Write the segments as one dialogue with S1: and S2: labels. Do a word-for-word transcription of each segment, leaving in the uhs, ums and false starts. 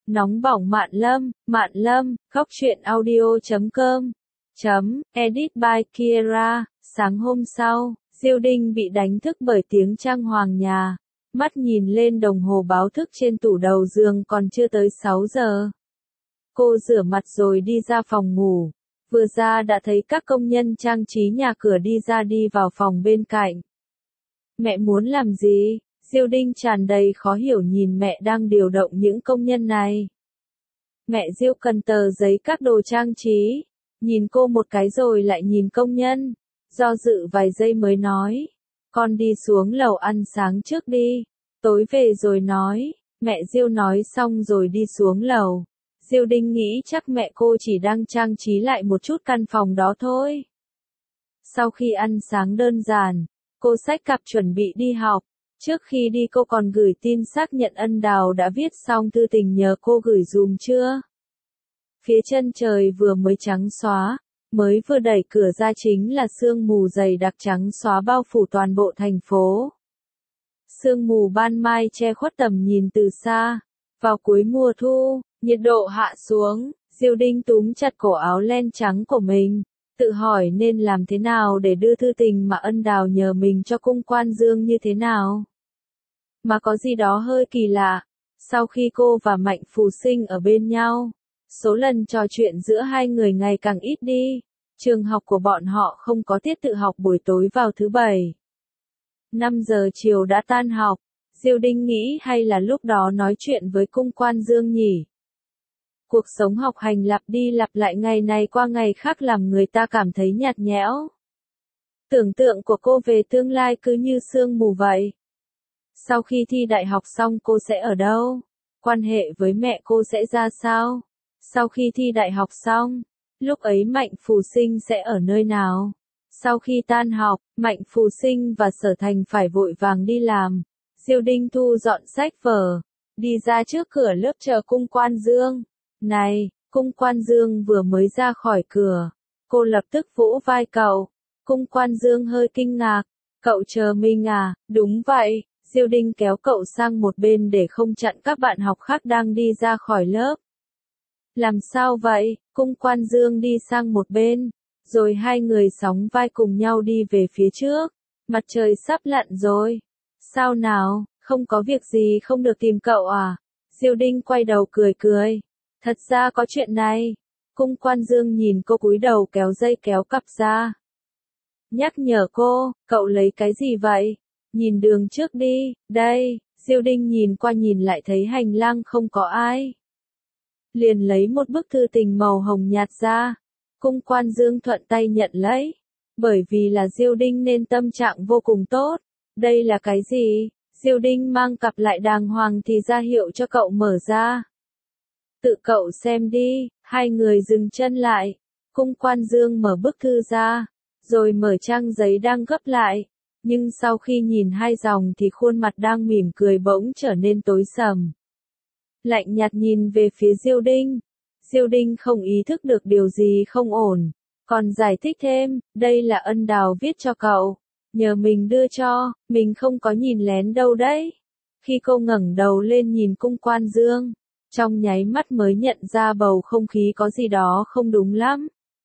S1: Nóng bỏng Mạn Lâm, Mạn Lâm, khóc chuyện audio chấm com, chấm, edit by Kiera. Sáng hôm sau, Diêu Đinh bị đánh thức bởi tiếng trang hoàng nhà. Mắt nhìn lên đồng hồ báo thức trên tủ đầu giường còn chưa tới sáu giờ. Cô rửa mặt rồi đi ra phòng ngủ. Vừa ra đã thấy các công nhân trang trí nhà cửa đi ra đi vào phòng bên cạnh. Mẹ muốn làm gì? Diêu Đinh tràn đầy khó hiểu nhìn mẹ đang điều động những công nhân này. Mẹ Diêu cần tờ giấy các đồ trang trí. Nhìn cô một cái rồi lại nhìn công nhân. Do dự vài giây mới nói. Con đi xuống lầu ăn sáng trước đi. Tối về rồi nói. Mẹ Diêu nói xong rồi đi xuống lầu. Diêu Đinh nghĩ chắc mẹ cô chỉ đang trang trí lại một chút căn phòng đó thôi. Sau khi ăn sáng đơn giản, cô xách cặp chuẩn bị đi học. Trước khi đi cô còn gửi tin xác nhận Ân Đào đã viết xong thư tình nhờ cô gửi dùm chưa. Phía chân trời vừa mới trắng xóa, mới vừa đẩy cửa ra chính là sương mù dày đặc trắng xóa bao phủ toàn bộ thành phố. Sương mù ban mai che khuất tầm nhìn từ xa. Vào cuối mùa thu, nhiệt độ hạ xuống, Diêu Đinh túm chặt cổ áo len trắng của mình, tự hỏi nên làm thế nào để đưa thư tình mà Ân Đào nhờ mình cho Cung Quan Dương như thế nào. Mà có gì đó hơi kỳ lạ, sau khi cô và Mạnh Phù Sinh ở bên nhau, số lần trò chuyện giữa hai người ngày càng ít đi, trường học của bọn họ không có tiết tự học buổi tối vào thứ bảy. năm giờ chiều đã tan học. Diêu Đinh nghĩ hay là lúc đó nói chuyện với Cung Quan Dương nhỉ. Cuộc sống học hành lặp đi lặp lại ngày này qua ngày khác làm người ta cảm thấy nhạt nhẽo. Tưởng tượng của cô về tương lai cứ như sương mù vậy. Sau khi thi đại học xong cô sẽ ở đâu? Quan hệ với mẹ cô sẽ ra sao? Sau khi thi đại học xong, lúc ấy Mạnh Phù Sinh sẽ ở nơi nào? Sau khi tan học, Mạnh Phù Sinh và Sở Thành phải vội vàng đi làm. Diêu Đinh thu dọn sách vở, đi ra trước cửa lớp chờ Cung Quan Dương. Này, Cung Quan Dương vừa mới ra khỏi cửa, cô lập tức vỗ vai cậu. Cung Quan Dương hơi kinh ngạc, cậu chờ mình à? Đúng vậy. Diêu Đinh kéo cậu sang một bên để không chặn các bạn học khác đang đi ra khỏi lớp. Làm sao vậy? Cung Quan Dương đi sang một bên, rồi hai người sóng vai cùng nhau đi về phía trước. Mặt trời sắp lặn rồi. Sao nào, không có việc gì không được tìm cậu à? Diêu Đinh quay đầu cười cười. Thật ra có chuyện này. Cung Quan Dương nhìn cô cúi đầu kéo dây kéo cặp ra. Nhắc nhở cô, cậu lấy cái gì vậy? Nhìn đường trước đi, đây. Diêu Đinh nhìn qua nhìn lại thấy hành lang không có ai. Liền lấy một bức thư tình màu hồng nhạt ra. Cung Quan Dương thuận tay nhận lấy. Bởi vì là Diêu Đinh nên tâm trạng vô cùng tốt. Đây là cái gì? Diêu Đinh mang cặp lại đàng hoàng thì ra hiệu cho cậu mở ra. Tự cậu xem đi. Hai người dừng chân lại. Cung Quan Dương mở bức thư ra, rồi mở trang giấy đang gấp lại. Nhưng sau khi nhìn hai dòng thì khuôn mặt đang mỉm cười bỗng trở nên tối sầm. Lạnh nhạt nhìn về phía Diêu Đinh. Diêu Đinh không ý thức được điều gì không ổn. Còn giải thích thêm, đây là Ân Đào viết cho cậu. Nhờ mình đưa cho, mình không có nhìn lén đâu đấy. Khi cô ngẩng đầu lên nhìn Cung Quan Dương, trong nháy mắt mới nhận ra bầu không khí có gì đó không đúng lắm.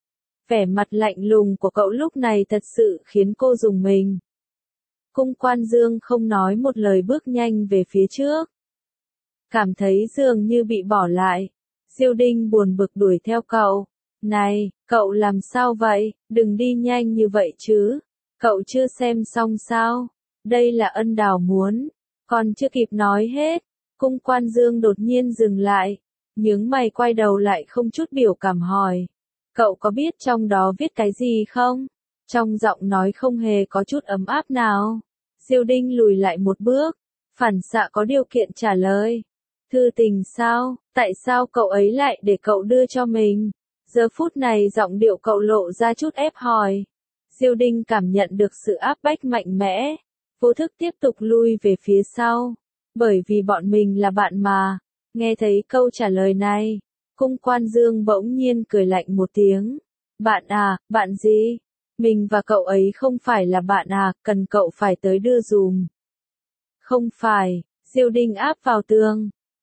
S1: Vẻ mặt lạnh lùng của cậu lúc này thật sự khiến cô rùng mình. Cung Quan Dương không nói một lời bước nhanh về phía trước. Cảm thấy dường như bị bỏ lại. Diêu Đinh buồn bực đuổi theo cậu. Này, cậu làm sao vậy? Đừng đi nhanh như vậy chứ. Cậu chưa xem xong sao? Đây là Ân Đào muốn. Còn chưa kịp nói hết. Cung Quan Dương đột nhiên dừng lại. Nhướng mày quay đầu lại không chút biểu cảm hỏi. Cậu có biết trong đó viết cái gì không? Trong giọng nói không hề có chút ấm áp nào. Diêu Đinh lùi lại một bước. Phản xạ có điều kiện trả lời. Thư tình sao? Tại sao cậu ấy lại để cậu đưa cho mình? Giờ phút này giọng điệu cậu lộ ra chút ép hỏi. Diêu Đinh cảm nhận được sự áp bách mạnh mẽ. Vô thức tiếp tục lui về phía sau. Bởi vì bọn mình là bạn mà. Nghe thấy câu trả lời này, Cung Quan Dương bỗng nhiên cười lạnh một tiếng. Bạn à, bạn gì? Mình và cậu ấy không phải là bạn à, cần cậu phải tới đưa dùm. Không phải. Diêu Đinh áp vào tường.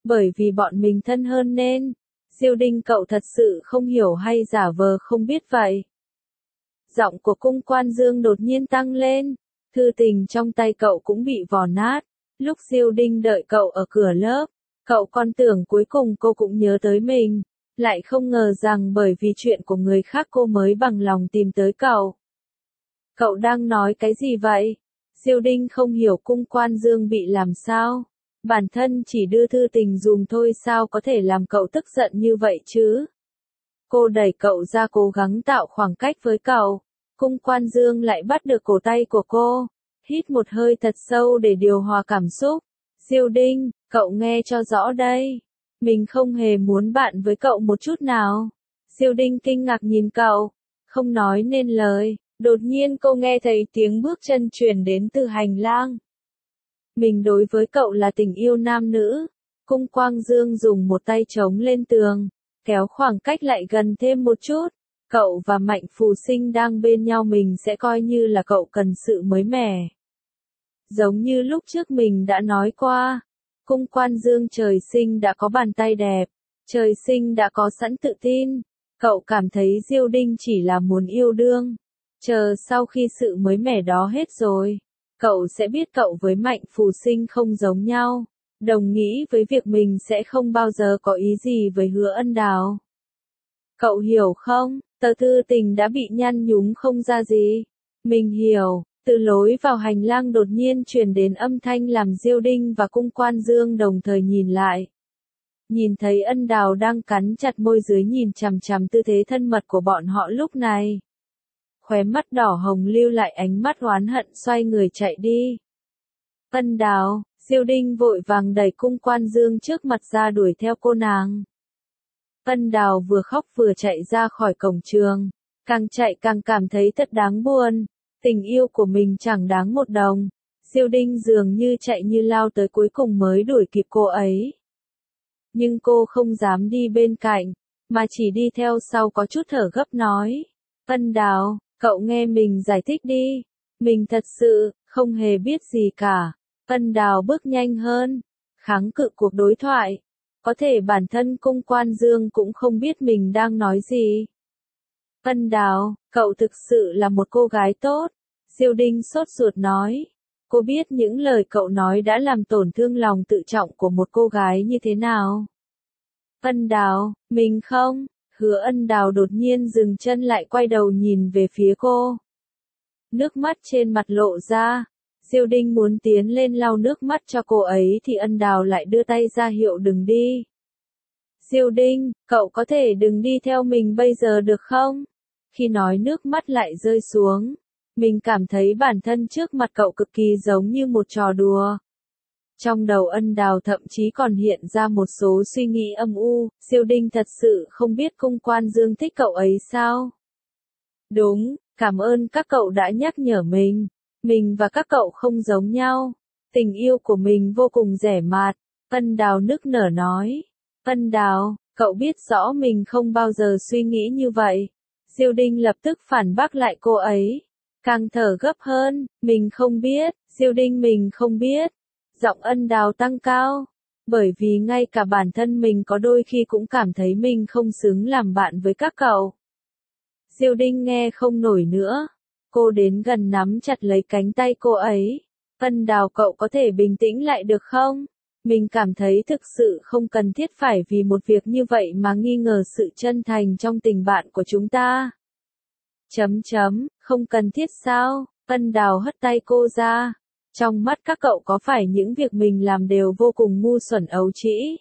S1: Bởi vì bọn mình thân hơn nên. Diêu Đinh cậu thật sự không hiểu hay giả vờ không biết vậy? Giọng của Cung Quan Dương đột nhiên tăng lên. Thư tình trong tay cậu cũng bị vò nát. Lúc Diêu Đinh đợi cậu ở cửa lớp, cậu còn tưởng cuối cùng cô cũng nhớ tới mình. Lại không ngờ rằng bởi vì chuyện của người khác cô mới bằng lòng tìm tới cậu. Cậu đang nói cái gì vậy? Diêu Đinh không hiểu Cung Quan Dương bị làm sao. Bản thân chỉ đưa thư tình dùm thôi sao có thể làm cậu tức giận như vậy chứ? Cô đẩy cậu ra cố gắng tạo khoảng cách với cậu. Cung Quan Dương lại bắt được cổ tay của cô. Hít một hơi thật sâu để điều hòa cảm xúc. Diêu Đinh, cậu nghe cho rõ đây. Mình không hề muốn bạn với cậu một chút nào. Diêu Đinh kinh ngạc nhìn cậu. Không nói nên lời. Đột nhiên cô nghe thấy tiếng bước chân truyền đến từ hành lang. Mình đối với cậu là tình yêu nam nữ. Cung Quang Dương dùng một tay chống lên tường, kéo khoảng cách lại gần thêm một chút. Cậu và Mạnh Phù Sinh đang bên nhau, mình sẽ coi như là cậu cần sự mới mẻ. Giống như lúc trước mình đã nói qua, Cung Quan Dương trời sinh đã có bàn tay đẹp, trời sinh đã có sẵn tự tin. Cậu cảm thấy Diêu Đinh chỉ là muốn yêu đương. Chờ sau khi sự mới mẻ đó hết rồi, cậu sẽ biết cậu với Mạnh Phù Sinh không giống nhau. Đồng nghĩ với việc mình sẽ không bao giờ có ý gì với Hứa Ân Đào. Cậu hiểu không, tờ thư tình đã bị nhăn nhúm không ra gì. Mình hiểu. Từ lối vào hành lang đột nhiên truyền đến âm thanh làm Diêu Đinh và Cung Quan Dương đồng thời nhìn lại. Nhìn thấy Ân Đào đang cắn chặt môi dưới nhìn chằm chằm tư thế thân mật của bọn họ lúc này. Khóe mắt đỏ hồng lưu lại ánh mắt oán hận, xoay người chạy đi. Ân Đào, Diêu Đinh vội vàng đẩy Cung Quan Dương trước mặt ra đuổi theo cô nàng. Ân Đào vừa khóc vừa chạy ra khỏi cổng trường, càng chạy càng cảm thấy thật đáng buồn. Tình yêu của mình chẳng đáng một đồng. Diêu Đinh dường như chạy như lao tới cuối cùng mới đuổi kịp cô ấy. Nhưng cô không dám đi bên cạnh, mà chỉ đi theo sau có chút thở gấp nói. Ân Đào, cậu nghe mình giải thích đi. Mình thật sự, không hề biết gì cả. Ân Đào bước nhanh hơn, kháng cự cuộc đối thoại. Có thể bản thân Cung Quan Dương cũng không biết mình đang nói gì. Ân Đào, cậu thực sự là một cô gái tốt. Diêu Đinh sốt ruột nói. Cô biết những lời cậu nói đã làm tổn thương lòng tự trọng của một cô gái như thế nào. Ân Đào, mình không. Hứa Ân Đào đột nhiên dừng chân lại quay đầu nhìn về phía cô. Nước mắt trên mặt lộ ra. Diêu Đinh muốn tiến lên lau nước mắt cho cô ấy thì Ân Đào lại đưa tay ra hiệu đừng đi. Diêu Đinh, cậu có thể đừng đi theo mình bây giờ được không? Khi nói nước mắt lại rơi xuống. Mình cảm thấy bản thân trước mặt cậu cực kỳ giống như một trò đùa. Trong đầu Ân Đào thậm chí còn hiện ra một số suy nghĩ âm u. Diêu Đinh thật sự không biết Cung Quan Dương thích cậu ấy sao? Đúng, cảm ơn các cậu đã nhắc nhở mình. Mình và các cậu không giống nhau. Tình yêu của mình vô cùng rẻ mạt. Ân Đào nức nở nói. Ân Đào, cậu biết rõ mình không bao giờ suy nghĩ như vậy. Diêu Đinh lập tức phản bác lại cô ấy. Càng thở gấp hơn, mình không biết, Diêu Đinh mình không biết. Giọng Ân Đào tăng cao. Bởi vì ngay cả bản thân mình có đôi khi cũng cảm thấy mình không xứng làm bạn với các cậu. Diêu Đinh nghe không nổi nữa. Cô đến gần nắm chặt lấy cánh tay cô ấy. Ân Đào, cậu có thể bình tĩnh lại được không? Mình cảm thấy thực sự không cần thiết phải vì một việc như vậy mà nghi ngờ sự chân thành trong tình bạn của chúng ta. Chấm chấm, không cần thiết sao? Ân Đào hất tay cô ra. Trong mắt các cậu có phải những việc mình làm đều vô cùng ngu xuẩn ấu trĩ?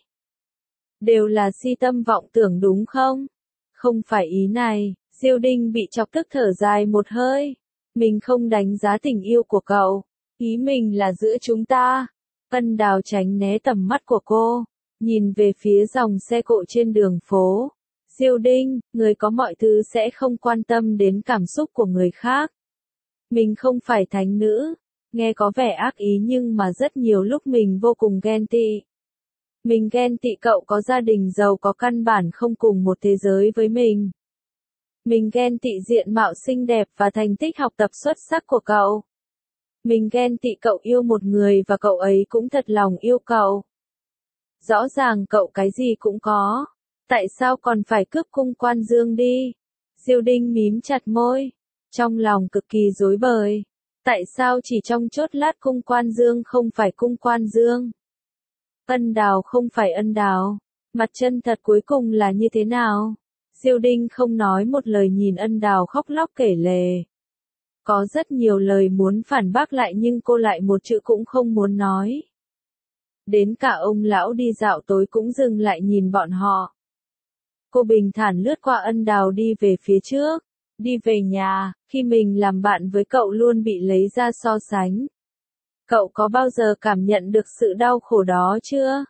S1: Đều là si tâm vọng tưởng đúng không? Không phải ý này. Diêu Đinh bị chọc tức thở dài một hơi. Mình không đánh giá tình yêu của cậu. Ý mình là giữa chúng ta. Ân Đào tránh né tầm mắt của cô. Nhìn về phía dòng xe cộ trên đường phố. Diêu Đinh, người có mọi thứ sẽ không quan tâm đến cảm xúc của người khác. Mình không phải thánh nữ. Nghe có vẻ ác ý nhưng mà rất nhiều lúc mình vô cùng ghen tị. Mình ghen tị cậu có gia đình giàu có, căn bản không cùng một thế giới với mình. Mình ghen tị diện mạo xinh đẹp và thành tích học tập xuất sắc của cậu. Mình ghen tị cậu yêu một người và cậu ấy cũng thật lòng yêu cậu. Rõ ràng cậu cái gì cũng có. Tại sao còn phải cướp cung Quan Dương đi? Diêu Đinh mím chặt môi. Trong lòng cực kỳ rối bời. Tại sao chỉ trong chốt lát cung Quan Dương không phải cung Quan Dương? Ân Đào không phải Ân Đào. Mặt chân thật cuối cùng là như thế nào? Diêu Đinh không nói một lời nhìn Ân Đào khóc lóc kể lể. Có rất nhiều lời muốn phản bác lại nhưng cô lại một chữ cũng không muốn nói. Đến cả ông lão đi dạo tối cũng dừng lại nhìn bọn họ. Cô bình thản lướt qua Ân Đào đi về phía trước. Đi về nhà, khi mình làm bạn với cậu luôn bị lấy ra so sánh. Cậu có bao giờ cảm nhận được sự đau khổ đó chưa?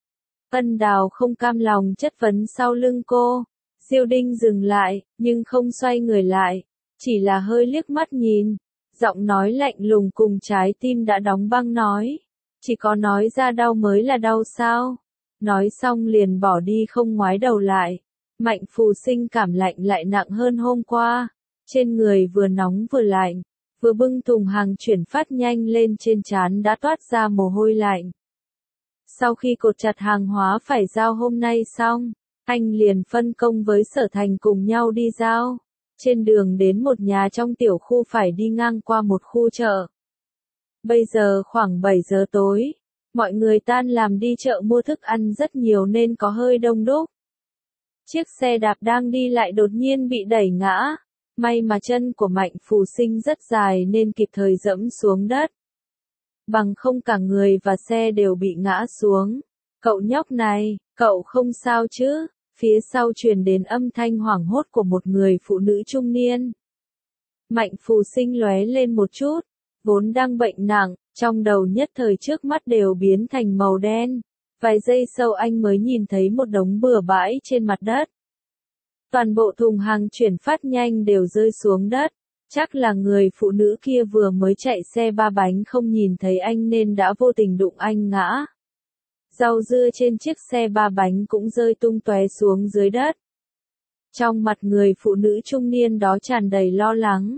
S1: Ân Đào không cam lòng chất vấn sau lưng cô. Diêu Đinh dừng lại, nhưng không xoay người lại. Chỉ là hơi liếc mắt nhìn. Giọng nói lạnh lùng cùng trái tim đã đóng băng nói. Chỉ có nói ra đau mới là đau sao? Nói xong liền bỏ đi không ngoái đầu lại. Mạnh Phù Sinh cảm lạnh lại nặng hơn hôm qua. Trên người vừa nóng vừa lạnh. Vừa bưng thùng hàng chuyển phát nhanh lên trên trán đã toát ra mồ hôi lạnh. Sau khi cột chặt hàng hóa phải giao hôm nay xong, anh liền phân công với Sở Thành cùng nhau đi giao. Trên đường đến một nhà trong tiểu khu phải đi ngang qua một khu chợ. Bây giờ khoảng bảy giờ tối, mọi người tan làm đi chợ mua thức ăn rất nhiều nên có hơi đông đúc. Chiếc xe đạp đang đi lại đột nhiên bị đẩy ngã. May mà chân của Mạnh Phù Sinh rất dài nên kịp thời dẫm xuống đất. Bằng không cả người và xe đều bị ngã xuống. Cậu nhóc này, cậu không sao chứ? Phía sau truyền đến âm thanh hoảng hốt của một người phụ nữ trung niên. Mạnh Phù Sinh lóe lên một chút, vốn đang bệnh nặng, trong đầu nhất thời trước mắt đều biến thành màu đen. Vài giây sau anh mới nhìn thấy một đống bừa bãi trên mặt đất. Toàn bộ thùng hàng chuyển phát nhanh đều rơi xuống đất. Chắc là người phụ nữ kia vừa mới chạy xe ba bánh không nhìn thấy anh nên đã vô tình đụng anh ngã. Rau dưa trên chiếc xe ba bánh cũng rơi tung tóe xuống dưới đất. Trong mặt người phụ nữ trung niên đó tràn đầy lo lắng.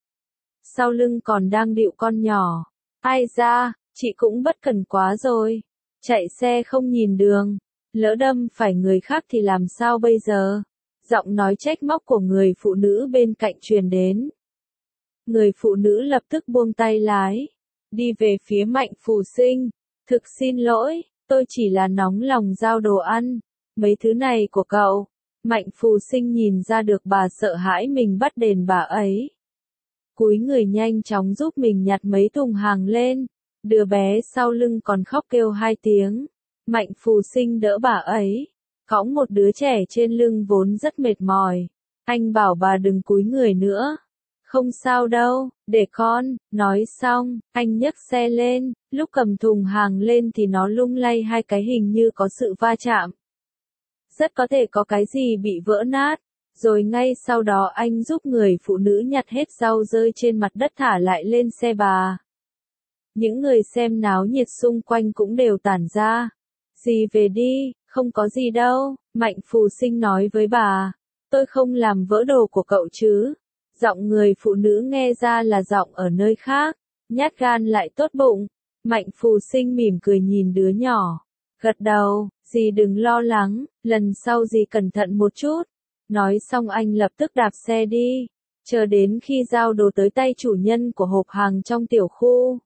S1: Sau lưng còn đang địu con nhỏ. Ai ra, chị cũng bất cẩn quá rồi. Chạy xe không nhìn đường. Lỡ đâm phải người khác thì làm sao bây giờ? Giọng nói trách móc của người phụ nữ bên cạnh truyền đến. Người phụ nữ lập tức buông tay lái. Đi về phía Mạnh Phù Sinh. Thực xin lỗi, tôi chỉ là nóng lòng giao đồ ăn. Mấy thứ này của cậu. Mạnh Phù Sinh nhìn ra được bà sợ hãi mình bắt đền bà ấy. Cúi người nhanh chóng giúp mình nhặt mấy thùng hàng lên. Đứa bé sau lưng còn khóc kêu hai tiếng. Mạnh Phù Sinh đỡ bà ấy. Cõng một đứa trẻ trên lưng vốn rất mệt mỏi. Anh bảo bà đừng cúi người nữa. Không sao đâu, để con, nói xong, anh nhấc xe lên, lúc cầm thùng hàng lên thì nó lung lay hai cái hình như có sự va chạm. Rất có thể có cái gì bị vỡ nát, rồi ngay sau đó anh giúp người phụ nữ nhặt hết rau rơi trên mặt đất thả lại lên xe bà. Những người xem náo nhiệt xung quanh cũng đều tản ra. Dì về đi, không có gì đâu, Mạnh Phù Sinh nói với bà. Tôi không làm vỡ đồ của cậu chứ. Giọng người phụ nữ nghe ra là giọng ở nơi khác, nhát gan lại tốt bụng. Mạnh Phù Sinh mỉm cười nhìn đứa nhỏ, gật đầu, dì đừng lo lắng, lần sau dì cẩn thận một chút. Nói xong anh lập tức đạp xe đi, chờ đến khi giao đồ tới tay chủ nhân của hộp hàng trong tiểu khu.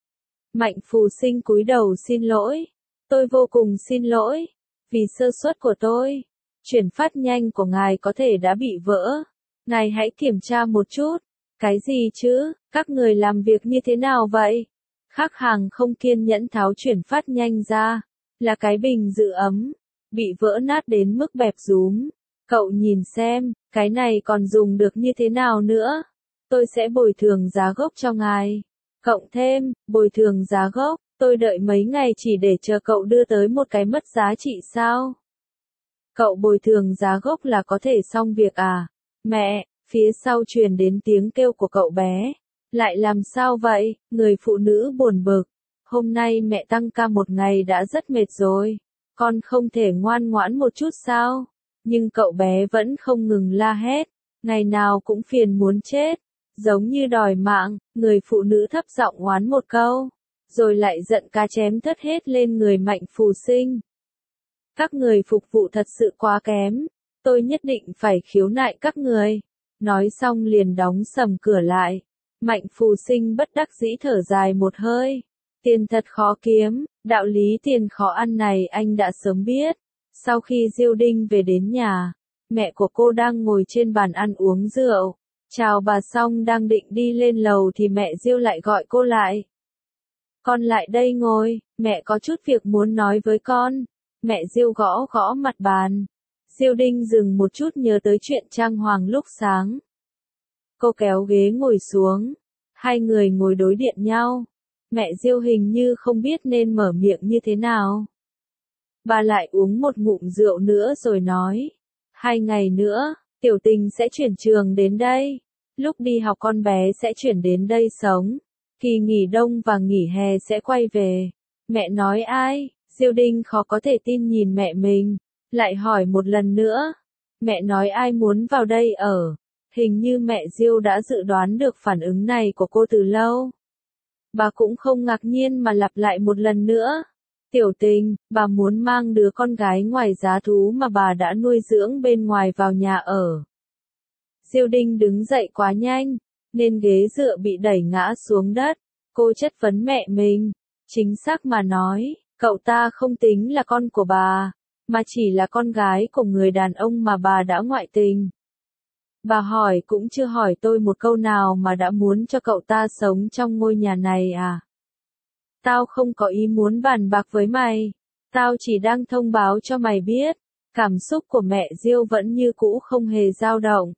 S1: Mạnh Phù Sinh cúi đầu xin lỗi, tôi vô cùng xin lỗi, vì sơ suất của tôi, chuyển phát nhanh của ngài có thể đã bị vỡ. Ngài hãy kiểm tra một chút. Cái gì chứ, các người làm việc như thế nào vậy? Khách hàng không kiên nhẫn tháo chuyển phát nhanh ra. Là cái bình giữ ấm. Bị vỡ nát đến mức bẹp rúm. Cậu nhìn xem, cái này còn dùng được như thế nào nữa? Tôi sẽ bồi thường giá gốc cho ngài. Cộng thêm, bồi thường giá gốc, tôi đợi mấy ngày chỉ để chờ cậu đưa tới một cái mất giá trị sao? Cậu bồi thường giá gốc là có thể xong việc à? Mẹ, phía sau truyền đến tiếng kêu của cậu bé. Lại làm sao vậy? Người phụ nữ buồn bực. Hôm nay mẹ tăng ca một ngày đã rất mệt rồi. Con không thể ngoan ngoãn một chút sao? Nhưng cậu bé vẫn không ngừng la hét. Ngày nào cũng phiền muốn chết. Giống như đòi mạng, người phụ nữ thấp giọng oán một câu. Rồi lại giận cá chém thất hết lên người Mạnh Phù Sinh. Các người phục vụ thật sự quá kém, tôi nhất định phải khiếu nại các người. Nói xong liền đóng sầm cửa lại. Mạnh Phù Sinh bất đắc dĩ thở dài một hơi. Tiền thật khó kiếm, đạo lý tiền khó ăn này anh đã sớm biết. Sau khi Diêu Đinh về đến nhà, mẹ của cô đang ngồi trên bàn ăn uống rượu. Chào bà xong đang định đi lên lầu thì mẹ Diêu lại gọi cô lại. Con lại đây ngồi, mẹ có chút việc muốn nói với con. Mẹ Diêu gõ gõ mặt bàn. Diêu Đinh dừng một chút nhớ tới chuyện trang hoàng lúc sáng. Cô kéo ghế ngồi xuống. Hai người ngồi đối diện nhau. Mẹ Diêu hình như không biết nên mở miệng như thế nào. Bà lại uống một ngụm rượu nữa rồi nói. Hai ngày nữa, Tiểu Tình sẽ chuyển trường đến đây. Lúc đi học con bé sẽ chuyển đến đây sống. Kỳ nghỉ đông và nghỉ hè sẽ quay về. Mẹ nói ai? Diêu Đinh khó có thể tin nhìn mẹ mình. Lại hỏi một lần nữa. Mẹ nói ai muốn vào đây ở? Hình như mẹ Diêu đã dự đoán được phản ứng này của cô từ lâu. Bà cũng không ngạc nhiên mà lặp lại một lần nữa. Tiểu Tình, bà muốn mang đứa con gái ngoài giá thú mà bà đã nuôi dưỡng bên ngoài vào nhà ở. Diêu Đinh đứng dậy quá nhanh, nên ghế dựa bị đẩy ngã xuống đất. Cô chất vấn mẹ mình. Chính xác mà nói, cậu ta không tính là con của bà, mà chỉ là con gái của người đàn ông mà bà đã ngoại tình. Bà hỏi cũng chưa hỏi tôi một câu nào mà đã muốn cho cậu ta sống trong ngôi nhà này à? Tao không có ý muốn bàn bạc với mày. Tao chỉ đang thông báo cho mày biết. Cảm xúc của mẹ Diêu vẫn như cũ không hề dao động.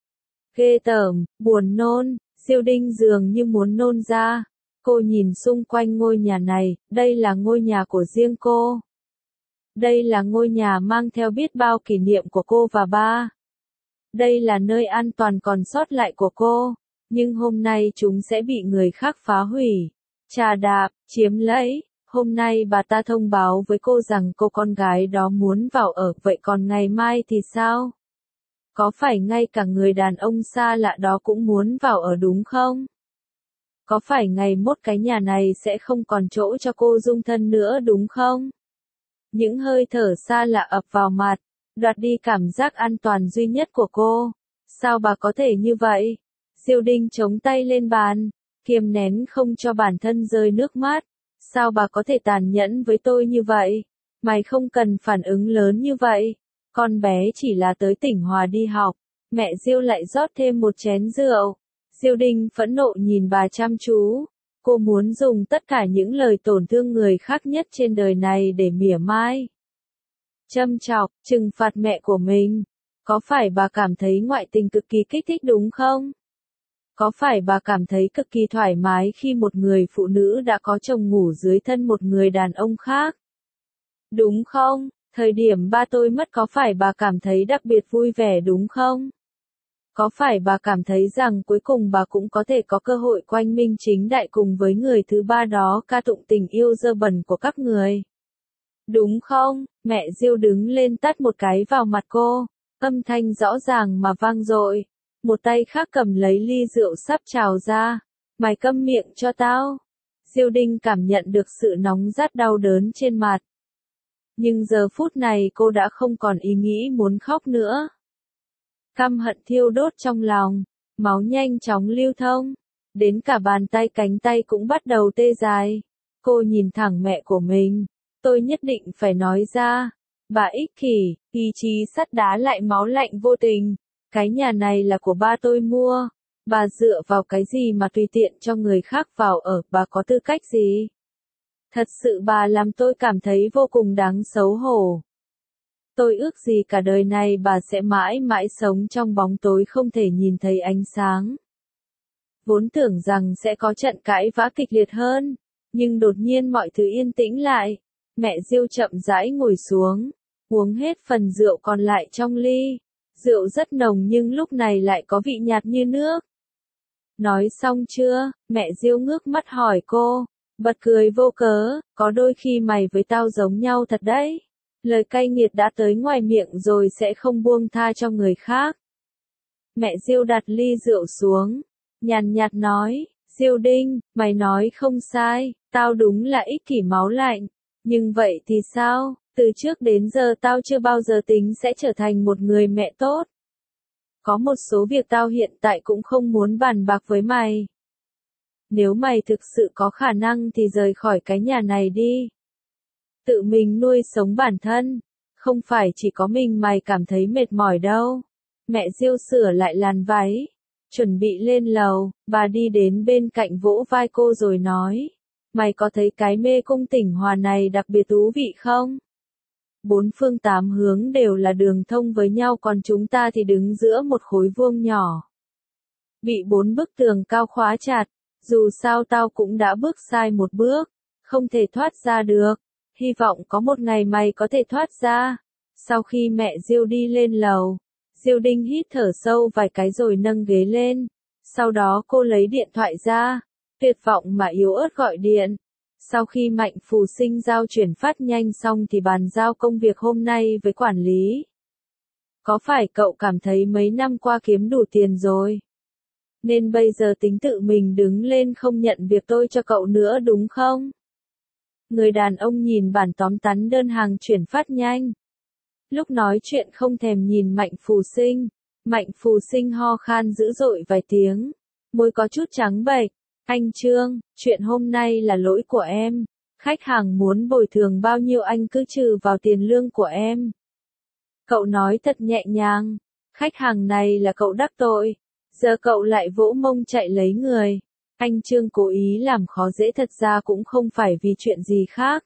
S1: Ghê tởm, buồn nôn, Diêu Đinh dường như muốn nôn ra. Cô nhìn xung quanh ngôi nhà này, đây là ngôi nhà của riêng cô. Đây là ngôi nhà mang theo biết bao kỷ niệm của cô và ba. Đây là nơi an toàn còn sót lại của cô, nhưng hôm nay chúng sẽ bị người khác phá hủy, trà đạp, chiếm lấy. Hôm nay bà ta thông báo với cô rằng cô con gái đó muốn vào ở, vậy còn ngày mai thì sao? Có phải ngay cả người đàn ông xa lạ đó cũng muốn vào ở đúng không? Có phải ngày mốt cái nhà này sẽ không còn chỗ cho cô dung thân nữa đúng không? Những hơi thở xa lạ ập vào mặt, đoạt đi cảm giác an toàn duy nhất của cô. Sao bà có thể như vậy? Diêu Đinh chống tay lên bàn, kiềm nén không cho bản thân rơi nước mắt. Sao bà có thể tàn nhẫn với tôi như vậy? Mày không cần phản ứng lớn như vậy. Con bé chỉ là tới tỉnh Hòa đi học. Mẹ Diêu lại rót thêm một chén rượu. Diêu Đinh phẫn nộ nhìn bà chăm chú. Cô muốn dùng tất cả những lời tổn thương người khác nhất trên đời này để mỉa mai, châm chọc, trừng phạt mẹ của mình. Có phải bà cảm thấy ngoại tình cực kỳ kích thích đúng không? Có phải bà cảm thấy cực kỳ thoải mái khi một người phụ nữ đã có chồng ngủ dưới thân một người đàn ông khác? Đúng không? Thời điểm ba tôi mất có phải bà cảm thấy đặc biệt vui vẻ đúng không? Có phải bà cảm thấy rằng cuối cùng bà cũng có thể có cơ hội quang minh chính đại cùng với người thứ ba đó ca tụng tình yêu dơ bẩn của các người? Đúng không? Mẹ Diêu đứng lên tát một cái vào mặt cô, âm thanh rõ ràng mà vang dội. Một tay khác cầm lấy ly rượu sắp trào ra. Mày câm miệng cho tao. Diêu Đinh cảm nhận được sự nóng rát đau đớn trên mặt. Nhưng giờ phút này cô đã không còn ý nghĩ muốn khóc nữa. Căm hận thiêu đốt trong lòng, máu nhanh chóng lưu thông, đến cả bàn tay cánh tay cũng bắt đầu tê dại. Cô nhìn thẳng mẹ của mình, tôi nhất định phải nói ra, bà ích kỷ, ý chí sắt đá lại máu lạnh vô tình, cái nhà này là của ba tôi mua, bà dựa vào cái gì mà tùy tiện cho người khác vào ở, bà có tư cách gì? Thật sự bà làm tôi cảm thấy vô cùng đáng xấu hổ. Tôi ước gì cả đời này bà sẽ mãi mãi sống trong bóng tối không thể nhìn thấy ánh sáng. Vốn tưởng rằng sẽ có trận cãi vã kịch liệt hơn, nhưng đột nhiên mọi thứ yên tĩnh lại. Mẹ Diêu chậm rãi ngồi xuống, uống hết phần rượu còn lại trong ly. Rượu rất nồng nhưng lúc này lại có vị nhạt như nước. Nói xong chưa? Mẹ Diêu ngước mắt hỏi cô, bật cười vô cớ, có đôi khi mày với tao giống nhau thật đấy. Lời cay nghiệt đã tới ngoài miệng rồi sẽ không buông tha cho người khác. Mẹ Diêu đặt ly rượu xuống, nhàn nhạt nói, Diêu Đinh, mày nói không sai, tao đúng là ích kỷ máu lạnh, nhưng vậy thì sao, Từ trước đến giờ tao chưa bao giờ tính sẽ trở thành một người mẹ tốt. Có một số việc tao hiện tại cũng không muốn bàn bạc với mày. Nếu mày thực sự có khả năng thì rời khỏi cái nhà này đi. Tự mình nuôi sống bản thân. Không phải chỉ có mình mày cảm thấy mệt mỏi đâu. Mẹ Diêu sửa lại làn váy. Chuẩn bị lên lầu, bà đi đến bên cạnh vỗ vai cô rồi nói. Mày có thấy cái mê cung Tỉnh Hòa này đặc biệt thú vị không? Bốn phương tám hướng đều là đường thông với nhau, còn chúng ta thì đứng giữa một khối vuông nhỏ. Bị bốn bức tường cao khóa chặt, dù sao tao cũng đã bước sai một bước, không thể thoát ra được. Hy vọng có một ngày mày có thể thoát ra. Sau khi mẹ Diêu đi lên lầu, Diêu Đinh hít thở sâu vài cái rồi nâng ghế lên. Sau đó cô lấy điện thoại ra, tuyệt vọng mà yếu ớt gọi điện. Sau khi Mạnh Phù Sinh giao chuyển phát nhanh xong thì bàn giao công việc hôm nay với quản lý. Có phải cậu cảm thấy mấy năm qua kiếm đủ tiền rồi? Nên bây giờ tính tự mình đứng lên không nhận việc tôi cho cậu nữa đúng không? Người đàn ông nhìn bản tóm tắt đơn hàng chuyển phát nhanh. Lúc nói chuyện không thèm nhìn Mạnh Phù Sinh. Mạnh Phù Sinh ho khan dữ dội vài tiếng. Môi có chút trắng bệch. Anh Trương, chuyện hôm nay là lỗi của em. Khách hàng muốn bồi thường bao nhiêu anh cứ trừ vào tiền lương của em. Cậu nói thật nhẹ nhàng. Khách hàng này là cậu đắc tội. Giờ cậu lại vỗ mông chạy lấy người. Anh Trương cố ý làm khó dễ, thật ra cũng không phải vì chuyện gì khác.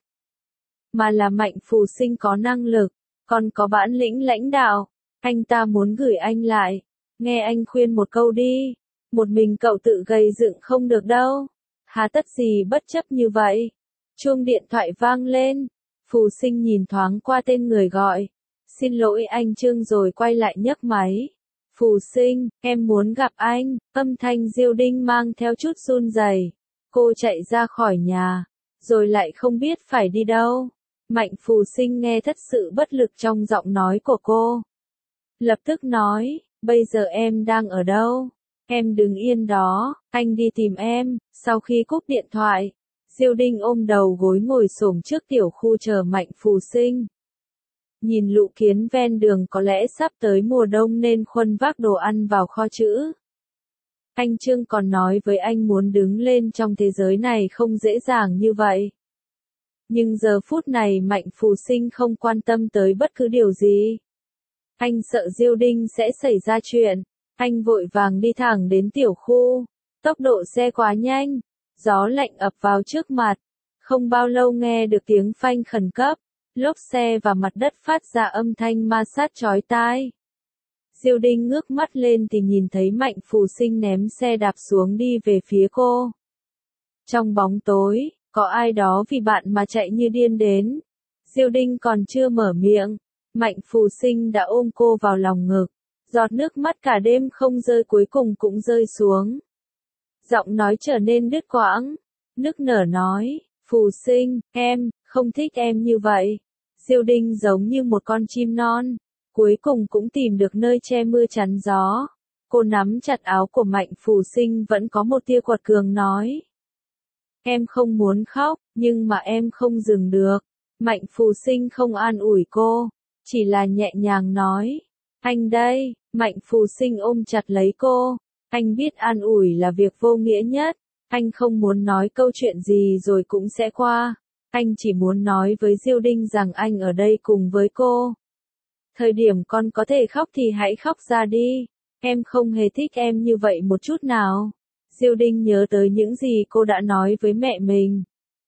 S1: Mà là Mạnh Phù Sinh có năng lực, còn có bản lĩnh lãnh đạo. Anh ta muốn gửi anh lại. Nghe anh khuyên một câu đi. Một mình cậu tự gây dựng không được đâu. Hà tất gì bất chấp như vậy. Chuông điện thoại vang lên. Phù Sinh nhìn thoáng qua tên người gọi. Xin lỗi anh Trương rồi quay lại nhấc máy. Phù Sinh, em muốn gặp anh. Âm thanh Diêu Đinh mang theo chút run rẩy. Cô chạy ra khỏi nhà, rồi lại không biết phải đi đâu. Mạnh Phù Sinh nghe thất sự bất lực trong giọng nói của cô. Lập tức nói, bây giờ em đang ở đâu? Em đứng yên đó, anh đi tìm em. Sau khi cúp điện thoại, Diêu Đinh ôm đầu gối ngồi xổm trước tiểu khu chờ Mạnh Phù Sinh. Nhìn lũ kiến ven đường, có lẽ sắp tới mùa đông nên khuân vác đồ ăn vào kho trữ. Anh Trương còn nói với anh muốn đứng lên trong thế giới này không dễ dàng như vậy. Nhưng giờ phút này Mạnh Phù Sinh không quan tâm tới bất cứ điều gì. Anh sợ Diêu Đinh sẽ xảy ra chuyện. Anh vội vàng đi thẳng đến tiểu khu. Tốc độ xe quá nhanh. Gió lạnh ập vào trước mặt. Không bao lâu nghe được tiếng phanh khẩn cấp. Lốp xe và mặt đất phát ra âm thanh ma sát chói tai. Diêu Đinh ngước mắt lên thì nhìn thấy Mạnh Phù Sinh ném xe đạp xuống đi về phía cô. Trong bóng tối, có ai đó vì bạn mà chạy như điên đến. Diêu Đinh còn chưa mở miệng, Mạnh Phù Sinh đã ôm cô vào lòng ngực. Giọt nước mắt cả đêm không rơi cuối cùng cũng rơi xuống. Giọng nói trở nên đứt quãng, nức nở nói, Phù Sinh, em, không thích em như vậy. Diêu Đinh giống như một con chim non, cuối cùng cũng tìm được nơi che mưa chắn gió. Cô nắm chặt áo của Mạnh Phù Sinh vẫn có một tia quật cường nói. Em không muốn khóc, nhưng mà em không dừng được. Mạnh Phù Sinh không an ủi cô, chỉ là nhẹ nhàng nói. Anh đây, Mạnh Phù Sinh ôm chặt lấy cô. Anh biết an ủi là việc vô nghĩa nhất. Anh không muốn nói câu chuyện gì rồi cũng sẽ qua. Anh chỉ muốn nói với Diêu Đinh rằng anh ở đây cùng với cô. Thời điểm con có thể khóc thì hãy khóc ra đi. Em không hề thích em như vậy một chút nào. Diêu Đinh nhớ tới những gì cô đã nói với mẹ mình.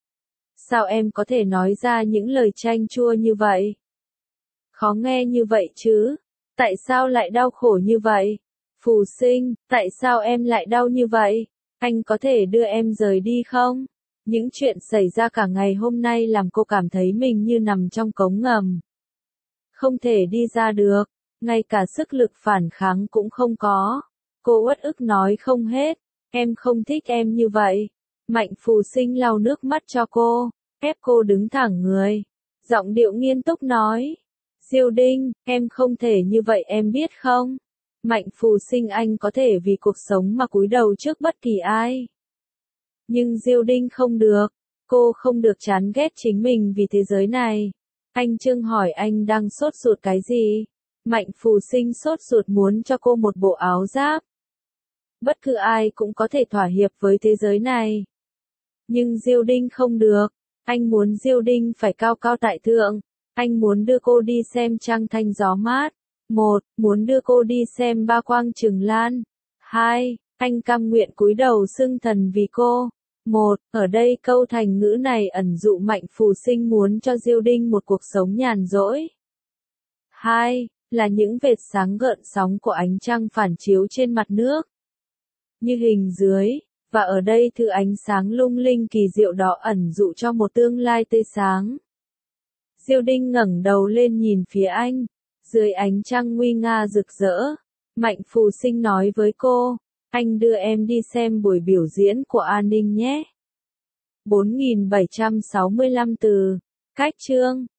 S1: Sao em có thể nói ra những lời chanh chua như vậy? Khó nghe như vậy chứ. Tại sao lại đau khổ như vậy? Phù Sinh, tại sao em lại đau như vậy? Anh có thể đưa em rời đi không? Những chuyện xảy ra cả ngày hôm nay làm cô cảm thấy mình như nằm trong cống ngầm. Không thể đi ra được, ngay cả sức lực phản kháng cũng không có. Cô uất ức nói không hết, em không thích em như vậy. Mạnh Phù Sinh lau nước mắt cho cô, ép cô đứng thẳng người. Giọng điệu nghiêm túc nói. Diêu Đinh, em không thể như vậy em biết không? Mạnh Phù Sinh anh có thể vì cuộc sống mà cúi đầu trước bất kỳ ai. Nhưng Diêu Đinh không được, cô không được chán ghét chính mình vì thế giới này. Anh Trương hỏi anh đang sốt ruột cái gì? Mạnh Phù Sinh sốt ruột muốn cho cô một bộ áo giáp. Bất cứ ai cũng có thể thỏa hiệp với thế giới này. Nhưng Diêu Đinh không được. Anh muốn Diêu Đinh phải cao cao tại thượng. Anh muốn đưa cô đi xem trăng thanh gió mát. Một, muốn đưa cô đi xem ba quang trường lan. Hai, anh cam nguyện cúi đầu xưng thần vì cô. Một, ở đây câu thành ngữ này ẩn dụ Mạnh Phù Sinh muốn cho Diêu Đinh một cuộc sống nhàn rỗi. Hai, là những vệt sáng gợn sóng của ánh trăng phản chiếu trên mặt nước. Như hình dưới, và ở đây thứ ánh sáng lung linh kỳ diệu đó ẩn dụ cho một tương lai tươi sáng. Diêu Đinh ngẩng đầu lên nhìn phía anh, dưới ánh trăng nguy nga rực rỡ. Mạnh Phù Sinh nói với cô, anh đưa em đi xem buổi biểu diễn của An Ninh nhé. bốn nghìn bảy trăm sáu mươi lăm từ, cách chương.